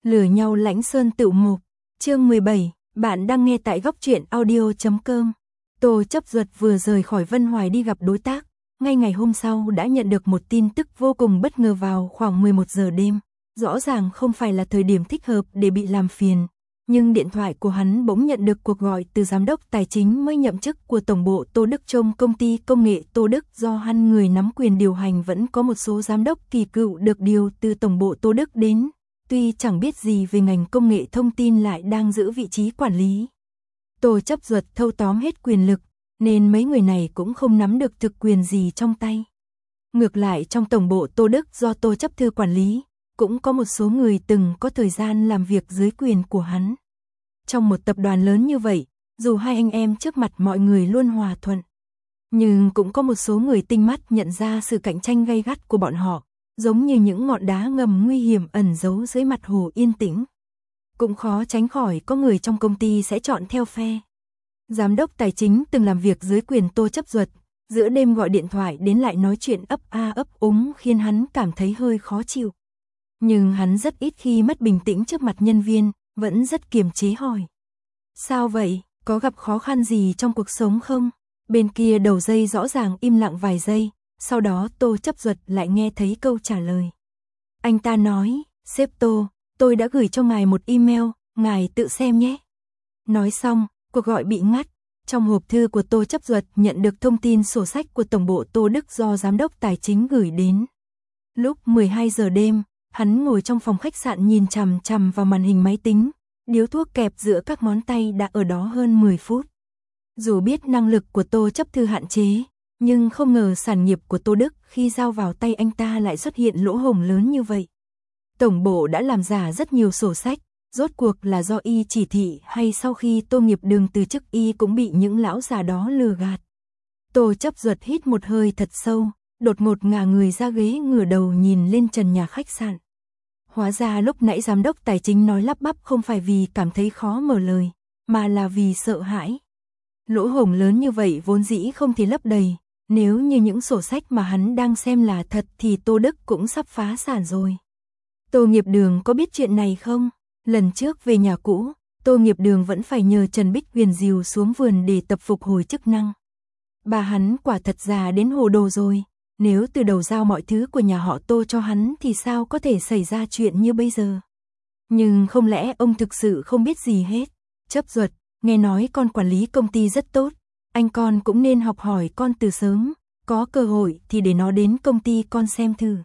Lừa nhau Lãnh Sơn Tựu Mục, chương 17, bạn đang nghe tại góc truyện audio.com. Tô Chấp Duật vừa rời khỏi Vân Hoài đi gặp đối tác, ngay ngày hôm sau đã nhận được một tin tức vô cùng bất ngờ vào khoảng 11 giờ đêm. Rõ ràng không phải là thời điểm thích hợp để bị làm phiền, nhưng điện thoại của hắn bỗng nhận được cuộc gọi từ giám đốc tài chính mới nhậm chức của tổng bộ Tô Đức trong công ty công nghệ Tô Đức. Do hắn người nắm quyền điều hành, vẫn có một số giám đốc kỳ cựu được điều từ tổng bộ Tô Đức đến, tuy chẳng biết gì về ngành công nghệ thông tin lại đang giữ vị trí quản lý. Tô Chấp Duật thâu tóm hết quyền lực, nên mấy người này cũng không nắm được thực quyền gì trong tay. Ngược lại, trong tổng bộ Tô Đức do Tô Chấp Thư quản lý, cũng có một số người từng có thời gian làm việc dưới quyền của hắn. Trong một tập đoàn lớn như vậy, dù hai anh em trước mặt mọi người luôn hòa thuận, nhưng cũng có một số người tinh mắt nhận ra sự cạnh tranh gay gắt của bọn họ, giống như những ngọn đá ngầm nguy hiểm ẩn giấu dưới mặt hồ yên tĩnh. Cũng khó tránh khỏi có người trong công ty sẽ chọn theo phe. Giám đốc tài chính từng làm việc dưới quyền Tô Chấp Duật, giữa đêm gọi điện thoại đến lại nói chuyện ấp a ấp úng khiến hắn cảm thấy hơi khó chịu. Nhưng hắn rất ít khi mất bình tĩnh trước mặt nhân viên, vẫn rất kiềm chế hỏi: "Sao vậy, có gặp khó khăn gì trong cuộc sống không?" Bên kia đầu dây rõ ràng im lặng vài giây, sau đó Tô Chấp Duật lại nghe thấy câu trả lời. Anh ta nói: "Sếp Tô, tôi đã gửi cho ngài một email, ngài tự xem nhé." Nói xong, cuộc gọi bị ngắt. Trong hộp thư của Tô Chấp Duật nhận được thông tin sổ sách của tổng bộ Tô Đức do giám đốc tài chính gửi đến. Lúc 12 giờ đêm, hắn ngồi trong phòng khách sạn nhìn chằm chằm vào màn hình máy tính, điếu thuốc kẹp giữa các ngón tay đã ở đó hơn 10 phút. Dù biết năng lực của Tô Chấp Thư hạn chế, nhưng không ngờ sản nghiệp của Tô Đức khi giao vào tay anh ta lại xuất hiện lỗ hổng lớn như vậy. Tổng bộ đã làm giả rất nhiều sổ sách, rốt cuộc là do y chỉ thị hay sau khi Tô Nghiệp Đường từ chức y cũng bị những lão già đó lừa gạt. Tô Chấp Duật hít một hơi thật sâu, đột ngột ngả người ra ghế, ngửa đầu nhìn lên trần nhà khách sạn. Hóa ra lúc nãy giám đốc tài chính nói lắp bắp không phải vì cảm thấy khó mở lời, mà là vì sợ hãi. Lỗ hổng lớn như vậy vốn dĩ không thể lấp đầy, nếu như những sổ sách mà hắn đang xem là thật thì Tô Đức cũng sắp phá sản rồi. Tô Nghiệp Đường có biết chuyện này không? Lần trước về nhà cũ, Tô Nghiệp Đường vẫn phải nhờ Trần Bích Huyền dìu xuống vườn để tập phục hồi chức năng. Bà hắn quả thật già đến hồ đồ rồi, nếu từ đầu giao mọi thứ của nhà họ Tô cho hắn thì sao có thể xảy ra chuyện như bây giờ. Nhưng không lẽ ông thực sự không biết gì hết? Chấp Duật, nghe nói con quản lý công ty rất tốt, anh con cũng nên học hỏi con từ sớm, có cơ hội thì để nó đến công ty con xem thử.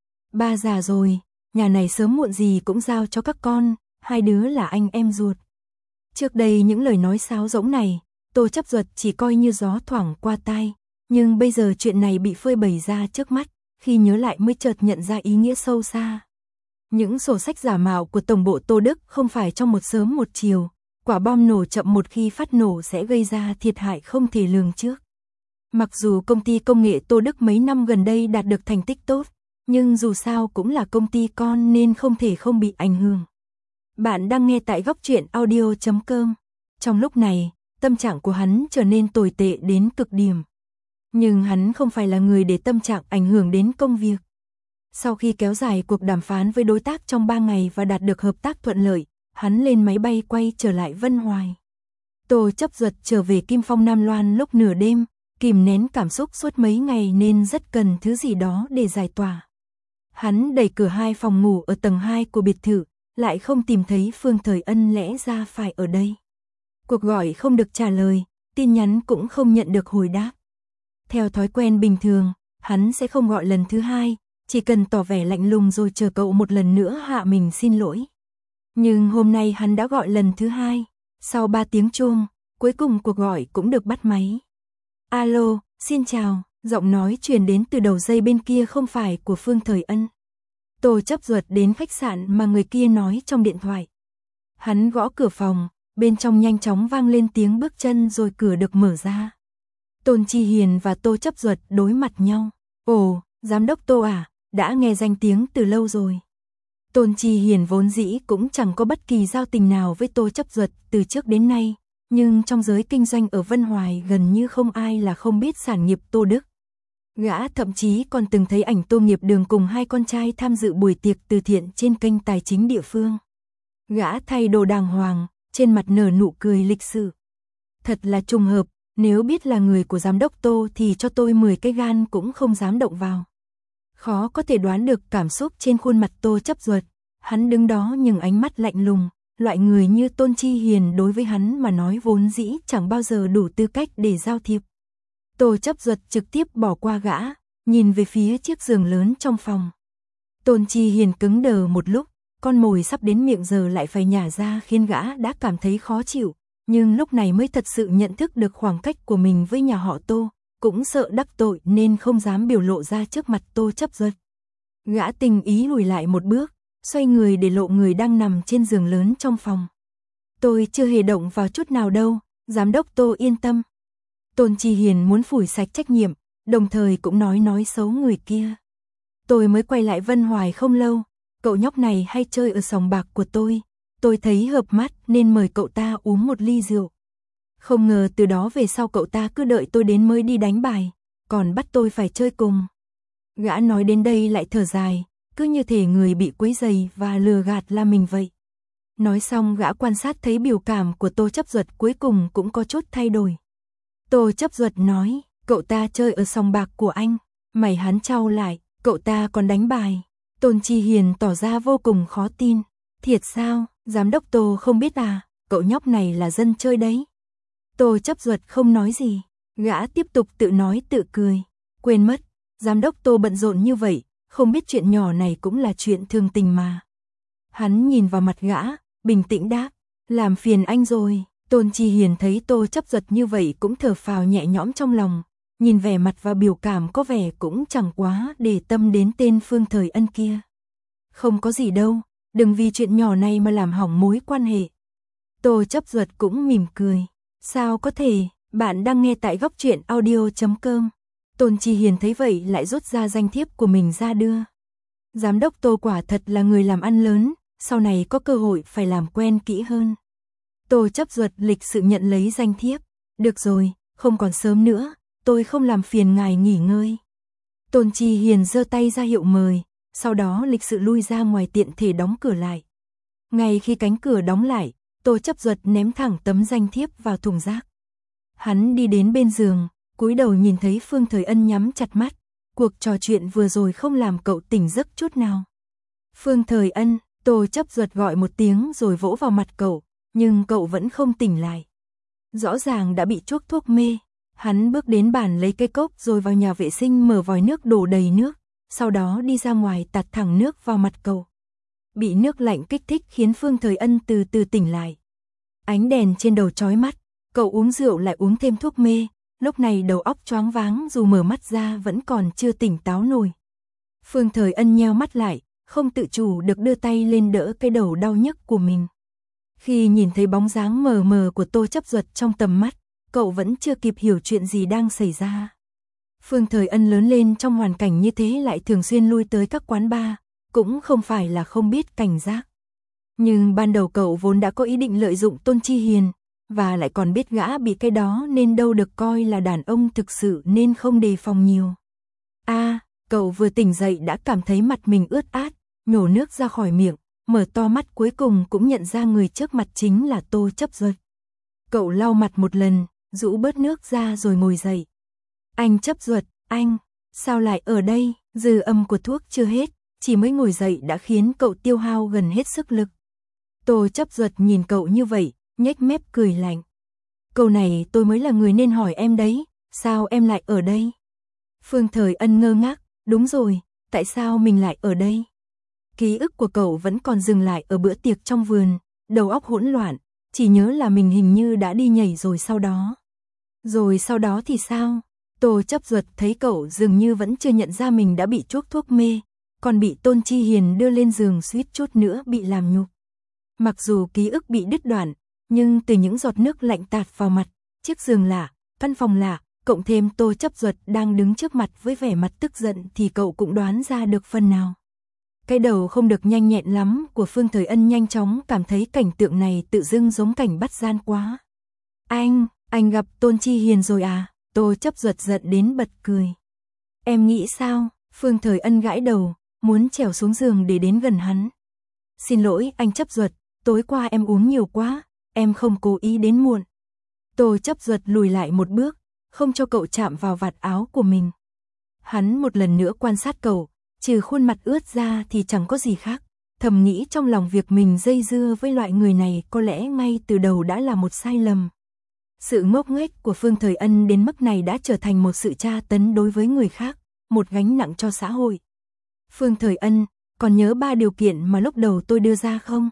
Ba già rồi, nhà này sớm muộn gì cũng giao cho các con, hai đứa là anh em ruột. Trước đây những lời nói sáo rỗng này, Tô Chấp Duật chỉ coi như gió thoảng qua tai, nhưng bây giờ chuyện này bị phơi bày ra trước mắt, khi nhớ lại mới chợt nhận ra ý nghĩa sâu xa. Những sổ sách giả mạo của tổng bộ Tô Đức không phải trong một sớm một chiều, quả bom nổ chậm một khi phát nổ sẽ gây ra thiệt hại không thể lường trước. Mặc dù công ty công nghệ Tô Đức mấy năm gần đây đạt được thành tích tốt, nhưng dù sao cũng là công ty con nên không thể không bị ảnh hưởng. Bạn đang nghe tại góc truyện audio.com. Trong lúc này, tâm trạng của hắn trở nên tồi tệ đến cực điểm. Nhưng hắn không phải là người để tâm trạng ảnh hưởng đến công việc. Sau khi kéo dài cuộc đàm phán với đối tác trong 3 ngày và đạt được hợp tác thuận lợi, hắn lên máy bay quay trở lại Vân Hoài. Tô Chấp Duật trở về Kim Phong Nam Loan lúc nửa đêm, kìm nén cảm xúc suốt mấy ngày nên rất cần thứ gì đó để giải tỏa. Hắn đẩy cửa 2 phòng ngủ ở tầng 2 của biệt thự, lại không tìm thấy Phương Thời Ân, lẽ ra phải ở đây. Cuộc gọi không được trả lời, tin nhắn cũng không nhận được hồi đáp. Theo thói quen bình thường, hắn sẽ không gọi lần thứ 2, chỉ cần tỏ vẻ lạnh lùng rồi chờ cậu một lần nữa hạ mình xin lỗi. Nhưng hôm nay hắn đã gọi lần thứ 2, sau 3 tiếng chuông, cuối cùng cuộc gọi cũng được bắt máy. Alo, xin chào, giọng nói truyền đến từ đầu dây bên kia không phải của Phương Thời Ân. Tô Chấp Duật đến khách sạn mà người kia nói trong điện thoại. Hắn gõ cửa phòng, bên trong nhanh chóng vang lên tiếng bước chân rồi cửa được mở ra. Tôn Chi Hiền và Tô Chấp Duật đối mặt nhau. Ồ, giám đốc Tô à, đã nghe danh tiếng từ lâu rồi. Tôn Chi Hiền vốn dĩ cũng chẳng có bất kỳ giao tình nào với Tô Chấp Duật từ trước đến nay, nhưng trong giới kinh doanh ở Vân Hoài gần như không ai là không biết sản nghiệp Tô Đức. Gã thậm chí còn từng thấy ảnh Tô Nghiệp Đường cùng 2 con trai tham dự buổi tiệc từ thiện trên kênh tài chính địa phương. Gã thay đồ đàng hoàng, trên mặt nở nụ cười lịch sự. Thật là trùng hợp, nếu biết là người của giám đốc Tô thì cho tôi 10 cái gan cũng không dám động vào. Khó có thể đoán được cảm xúc trên khuôn mặt Tô Chấp Duật, hắn đứng đó nhưng ánh mắt lạnh lùng, loại người như Tôn Chi Hiền đối với hắn mà nói vốn dĩ chẳng bao giờ đủ tư cách để giao thiệp. Tô Chấp Duật trực tiếp bỏ qua gã, nhìn về phía chiếc giường lớn trong phòng. Tôn Chi Hiền cứng đờ một lúc, con mồi sắp đến miệng giờ lại phải nhả ra khiến gã đã cảm thấy khó chịu, nhưng lúc này mới thật sự nhận thức được khoảng cách của mình với nhà họ Tô, cũng sợ đắc tội nên không dám biểu lộ ra trước mặt Tô Chấp Duật. Gã tình ý lùi lại một bước, xoay người để lộ người đang nằm trên giường lớn trong phòng. Tôi chưa hề động vào chút nào đâu, giám đốc Tô yên tâm. Tôn Chi Hiền muốn phủi sạch trách nhiệm, đồng thời cũng nói xấu người kia. Tôi mới quay lại Vân Hoài không lâu, cậu nhóc này hay chơi ở sòng bạc của tôi thấy hợp mắt nên mời cậu ta uống một ly rượu. Không ngờ từ đó về sau cậu ta cứ đợi tôi đến mới đi đánh bài, còn bắt tôi phải chơi cùng. Gã nói đến đây lại thở dài, cứ như thể người bị quấy rầy và lừa gạt là mình vậy. Nói xong gã quan sát thấy biểu cảm của Tô Chấp Duật cuối cùng cũng có chút thay đổi. Tô Chấp Duật nói, cậu ta chơi ở sòng bạc của anh, mày hắn chau lại, cậu ta còn đánh bài. Tôn Chi Hiền tỏ ra vô cùng khó tin. Thiệt sao, giám đốc Tô không biết à, cậu nhóc này là dân chơi đấy. Tô Chấp Duật không nói gì, gã tiếp tục tự nói tự cười. Quên mất, giám đốc Tô bận rộn như vậy, không biết chuyện nhỏ này cũng là chuyện thường tình mà. Hắn nhìn vào mặt gã, bình tĩnh đáp, làm phiền anh rồi. Tôn Chi Hiền thấy Tô Chấp Duật như vậy cũng thở phào nhẹ nhõm trong lòng, nhìn vẻ mặt và biểu cảm có vẻ cũng chẳng quá để tâm đến tên Phương Thời Ân kia. Không có gì đâu, đừng vì chuyện nhỏ này mà làm hỏng mối quan hệ. Tô Chấp Duật cũng mỉm cười. Sao có thể, bạn đang nghe tại Góc Truyện Audio.com. Tôn Chi Hiền thấy vậy lại rút ra danh thiếp của mình ra đưa. Giám đốc Tô quả thật là người làm ăn lớn, sau này có cơ hội phải làm quen kỹ hơn. Tô Chấp Duật lịch sự nhận lấy danh thiếp. Được rồi, không còn sớm nữa, tôi không làm phiền ngài nghỉ ngơi. Tôn Chi Hiền giơ tay ra hiệu mời, sau đó lịch sự lui ra ngoài tiện thể đóng cửa lại. Ngay khi cánh cửa đóng lại, Tô Chấp Duật ném thẳng tấm danh thiếp vào thùng rác. Hắn đi đến bên giường, cúi đầu nhìn thấy Phương Thời Ân nhắm chặt mắt, cuộc trò chuyện vừa rồi không làm cậu tỉnh giấc chút nào. Phương Thời Ân, Tô Chấp Duật gọi một tiếng rồi vỗ vào mặt cậu, nhưng cậu vẫn không tỉnh lại. Rõ ràng đã bị chuốc thuốc mê. Hắn bước đến bàn lấy cây cốc rồi vào nhà vệ sinh mở vòi nước đổ đầy nước, sau đó đi ra ngoài tạt thẳng nước vào mặt cậu. Bị nước lạnh kích thích khiến Phương Thời Ân từ từ tỉnh lại. Ánh đèn trên đầu chói mắt, cậu uống rượu lại uống thêm thuốc mê, lúc này đầu óc choáng váng dù mở mắt ra vẫn còn chưa tỉnh táo nổi. Phương Thời Ân nheo mắt lại, không tự chủ được đưa tay lên đỡ cái đầu đau nhức của mình. Khi nhìn thấy bóng dáng mờ mờ của Tô Chấp Duật trong tầm mắt, cậu vẫn chưa kịp hiểu chuyện gì đang xảy ra. Phương Thời Ân lớn lên trong hoàn cảnh như thế lại thường xuyên lui tới các quán bar, cũng không phải là không biết cảnh giác. Nhưng ban đầu cậu vốn đã có ý định lợi dụng Tôn Chi Hiền, và lại còn biết gã bị cái đó nên đâu được coi là đàn ông thực sự nên không đề phòng nhiều. Cậu vừa tỉnh dậy đã cảm thấy mặt mình ướt át, nhổ nước ra khỏi miệng, mở to mắt cuối cùng cũng nhận ra người trước mặt chính là Tô Chấp Duật. Cậu lau mặt một lần, rũ bớt nước ra rồi ngồi dậy. Anh Chấp Duật, anh, sao lại ở đây? Dư âm của thuốc chưa hết, chỉ mới ngồi dậy đã khiến cậu tiêu hao gần hết sức lực. Tô Chấp Duật nhìn cậu như vậy, nhếch mép cười lạnh. Câu này tôi mới là người nên hỏi em đấy, sao em lại ở đây? Phương Thời Ân ngơ ngác, đúng rồi, tại sao mình lại ở đây? Ký ức của cậu vẫn còn dừng lại ở bữa tiệc trong vườn, đầu óc hỗn loạn, chỉ nhớ là mình hình như đã đi nhảy rồi sau đó. Rồi sau đó thì sao? Tô Chấp Duật thấy cậu dường như vẫn chưa nhận ra mình đã bị chuốc thuốc mê, còn bị Tôn Chi Hiền đưa lên giường suýt chút nữa bị làm nhục. Mặc dù ký ức bị đứt đoạn, nhưng từ những giọt nước lạnh tạt vào mặt, chiếc giường lạ, căn phòng lạ, cộng thêm Tô Chấp Duật đang đứng trước mặt với vẻ mặt tức giận thì cậu cũng đoán ra được phần nào. Cái đầu không được nhanh nhẹn lắm của Phương Thời Ân nhanh chóng cảm thấy cảnh tượng này tự dưng giống cảnh bắt gian quá. Anh gặp Tôn Chi Hiền rồi à? Tô Chấp Duật giận đến bật cười. Em nghĩ sao? Phương Thời Ân gãi đầu, muốn trèo xuống giường để đến gần hắn. Xin lỗi anh Chấp Duật, tối qua em uống nhiều quá, em không cố ý đến muộn. Tô Chấp Duật lùi lại một bước, không cho cậu chạm vào vạt áo của mình. Hắn một lần nữa quan sát cậu, trừ khuôn mặt ướt ra thì chẳng có gì khác. Thầm nghĩ trong lòng việc mình dây dưa với loại người này có lẽ ngay từ đầu đã là một sai lầm. Sự ngốc nghếch của Phương Thời Ân đến mức này đã trở thành một sự tra tấn đối với người khác, một gánh nặng cho xã hội. Phương Thời Ân, còn nhớ 3 điều kiện mà lúc đầu tôi đưa ra không?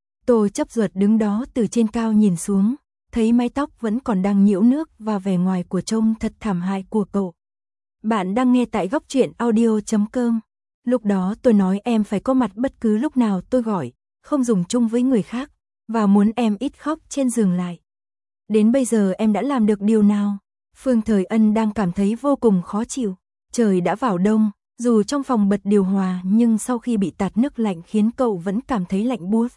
Tô Chấp Duật đứng đó từ trên cao nhìn xuống, thấy mái tóc vẫn còn đang nhiễu nước và vẻ ngoài của trông thật thảm hại của cậu. Bạn đang nghe tại góc truyện audio.com. Lúc đó tôi nói em phải có mặt bất cứ lúc nào tôi gọi, không dùng chung với người khác, và muốn em ít khóc trên giường lại. Đến bây giờ em đã làm được điều nào? Phương Thời Ân đang cảm thấy vô cùng khó chịu. Trời đã vào đông, dù trong phòng bật điều hòa nhưng sau khi bị tạt nước lạnh khiến cậu vẫn cảm thấy lạnh buốt.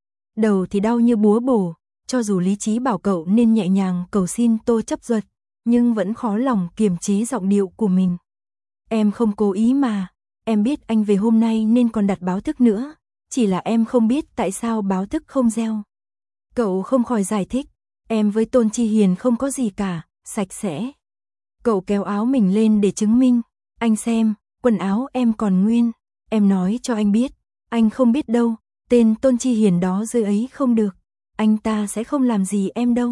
Đầu thì đau như búa bổ, cho dù lý trí bảo cậu nên nhẹ nhàng cầu xin Tô Chấp Duật, nhưng vẫn khó lòng kiềm chế giọng điệu của mình. Em không cố ý mà, em biết anh về hôm nay nên còn đặt báo thức nữa, chỉ là em không biết tại sao báo thức không reo. Cậu không khỏi giải thích, em với Tôn Chi Hiền không có gì cả, sạch sẽ. Cậu kéo áo mình lên để chứng minh, anh xem, quần áo em còn nguyên, em nói cho anh biết, anh không biết đâu, tên Tôn Chi Hiền đó dưới ấy không được, anh ta sẽ không làm gì em đâu.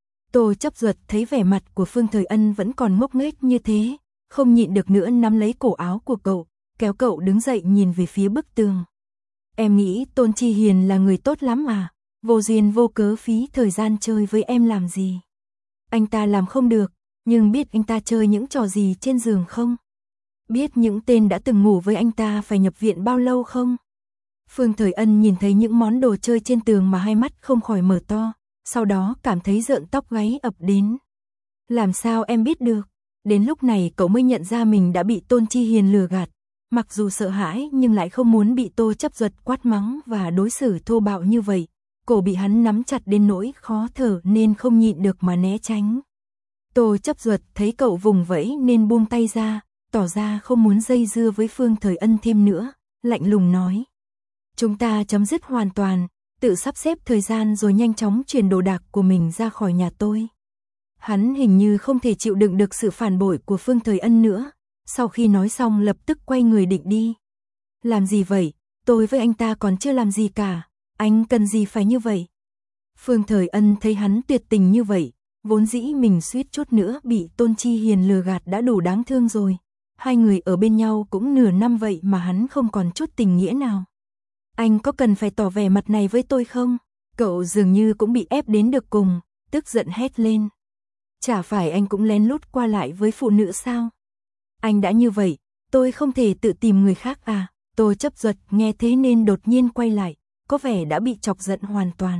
Tô Chấp Duật thấy vẻ mặt của Phương Thời Ân vẫn còn ngốc nghếch như thế, không nhịn được nữa nắm lấy cổ áo của cậu, kéo cậu đứng dậy nhìn về phía bức tường. Em nghĩ Tôn Chi Hiền là người tốt lắm à, vô duyên vô cớ phí thời gian chơi với em làm gì. Anh ta làm không được, nhưng biết anh ta chơi những trò gì trên giường không? Biết những tên đã từng ngủ với anh ta phải nhập viện bao lâu không? Phương Thời Ân nhìn thấy những món đồ chơi trên tường mà hai mắt không khỏi mở to, sau đó cảm thấy rợn tóc gáy ập đến. Làm sao em biết được? Đến lúc này cậu mới nhận ra mình đã bị Tôn Chi Hiền lừa gạt. Mặc dù sợ hãi nhưng lại không muốn bị Tô Chấp Duật quát mắng và đối xử thô bạo như vậy. Cổ bị hắn nắm chặt đến nỗi khó thở nên không nhịn được mà né tránh. Tô Chấp Duật thấy cậu vùng vẫy nên buông tay ra, tỏ ra không muốn dây dưa với Phương Thời Ân thêm nữa, lạnh lùng nói. Chúng ta chấm dứt hoàn toàn, tự sắp xếp thời gian rồi nhanh chóng chuyển đồ đạc của mình ra khỏi nhà tôi. Hắn hình như không thể chịu đựng được sự phản bội của Phương Thời Ân nữa, sau khi nói xong lập tức quay người định đi. Làm gì vậy, tôi với anh ta còn chưa làm gì cả, anh cần gì phải như vậy? Phương Thời Ân thấy hắn tuyệt tình như vậy, vốn dĩ mình suýt chút nữa bị Tôn Chi Hiền lừa gạt đã đủ đáng thương rồi. Hai người ở bên nhau cũng nửa năm vậy mà hắn không còn chút tình nghĩa nào. Anh có cần phải tỏ vẻ mặt này với tôi không? Cậu dường như cũng bị ép đến được cùng, tức giận hét lên. Chả phải anh cũng lén lút qua lại với phụ nữ sao? Anh đã như vậy, tôi không thể tự tìm người khác à? Tô Chấp Duật nghe thế nên đột nhiên quay lại, có vẻ đã bị chọc giận hoàn toàn.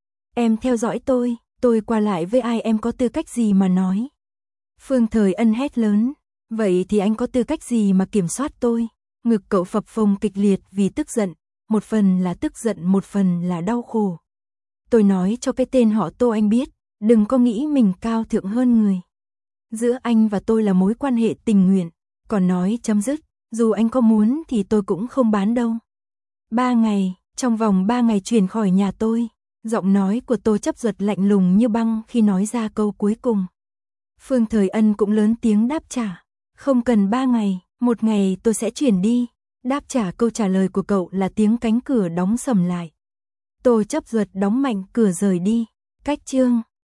Em theo dõi tôi qua lại với ai em có tư cách gì mà nói? Phương Thời Ân hét lớn, vậy thì anh có tư cách gì mà kiểm soát tôi? Ngực cậu phập phồng kịch liệt vì tức giận, một phần là tức giận một phần là đau khổ. Tôi nói cho cái tên họ Tô anh biết, đừng có nghĩ mình cao thượng hơn người. Giữa anh và tôi là mối quan hệ tình nguyện, còn nói chấm dứt, dù anh có muốn thì tôi cũng không bán đâu. 3 ngày, trong vòng 3 ngày chuyển khỏi nhà tôi. Giọng nói của Tô Chấp Duật lạnh lùng như băng khi nói ra câu cuối cùng. Phương Thời Ân cũng lớn tiếng đáp trả. Không cần 3 ngày, 1 ngày tôi sẽ chuyển đi. Đáp trả câu trả lời của cậu là tiếng cánh cửa đóng sầm lại. Tô Chấp Duật đóng mạnh cửa rời đi. Cách chương